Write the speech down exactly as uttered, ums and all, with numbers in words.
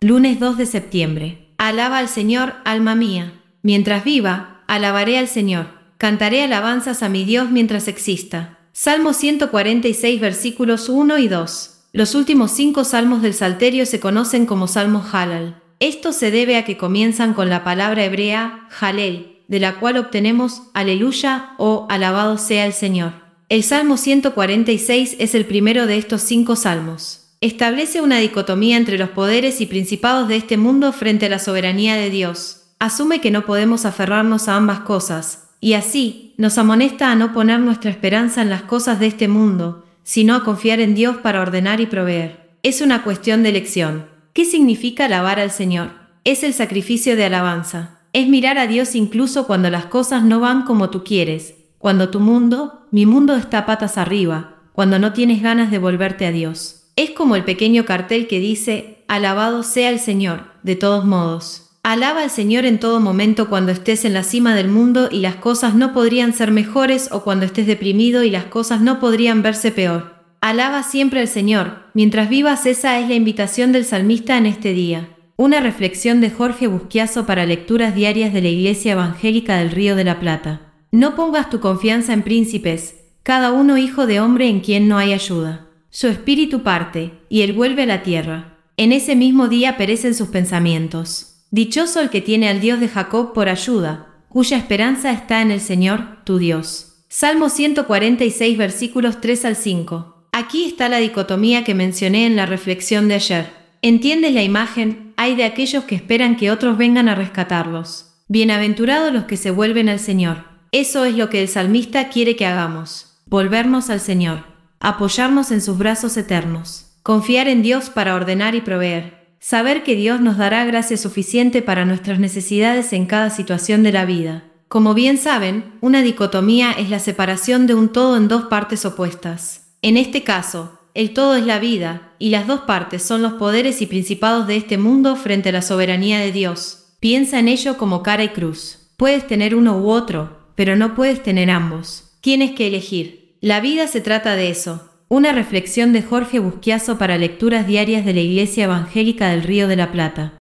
Lunes dos de septiembre. Alaba al Señor, alma mía. Mientras viva, alabaré al Señor. Cantaré alabanzas a mi Dios mientras exista. Salmo ciento cuarenta y seis versículos uno y dos. Los últimos cinco salmos del Salterio se conocen como salmos Halal. Esto se debe a que comienzan con la palabra hebrea, Halel, de la cual obtenemos Aleluya o Alabado sea el Señor. El Salmo ciento cuarenta y seis es el primero de estos cinco salmos. Establece una dicotomía entre los poderes y principados de este mundo frente a la soberanía de Dios. Asume que no podemos aferrarnos a ambas cosas, y así, nos amonesta a no poner nuestra esperanza en las cosas de este mundo, sino a confiar en Dios para ordenar y proveer. Es una cuestión de elección. ¿Qué significa alabar al Señor? Es el sacrificio de alabanza. Es mirar a Dios incluso cuando las cosas no van como tú quieres, cuando tu mundo, mi mundo está patas arriba, cuando no tienes ganas de volverte a Dios. Es como el pequeño cartel que dice, alabado sea el Señor, de todos modos. Alaba al Señor en todo momento cuando estés en la cima del mundo y las cosas no podrían ser mejores o cuando estés deprimido y las cosas no podrían verse peor. Alaba siempre al Señor, mientras vivas. Esa es la invitación del salmista en este día. Una reflexión de Jorge Busquiazo para lecturas diarias de la Iglesia Evangélica del Río de la Plata. No pongas tu confianza en príncipes, cada uno hijo de hombre en quien no hay ayuda. Su espíritu parte, y él vuelve a la tierra. En ese mismo día perecen sus pensamientos. Dichoso el que tiene al Dios de Jacob por ayuda, cuya esperanza está en el Señor, tu Dios. Salmo ciento cuarenta y seis versículos tres al cinco. Aquí está la dicotomía que mencioné en la reflexión de ayer. ¿Entiendes la imagen? Hay de aquellos que esperan que otros vengan a rescatarlos. Bienaventurados los que se vuelven al Señor. Eso es lo que el salmista quiere que hagamos. Volvernos al Señor. Apoyarnos en sus brazos eternos, confiar en Dios para ordenar y proveer, saber que Dios nos dará gracia suficiente para nuestras necesidades en cada situación de la vida. Como bien saben, una dicotomía es la separación de un todo en dos partes opuestas. En este caso, el todo es la vida, y las dos partes son los poderes y principados de este mundo frente a la soberanía de Dios. Piensa en ello como cara y cruz. Puedes tener uno u otro, pero no puedes tener ambos. Tienes que elegir. La vida se trata de eso. Una reflexión de Jorge Busquiazo para lecturas diarias de la Iglesia Evangélica del Río de la Plata.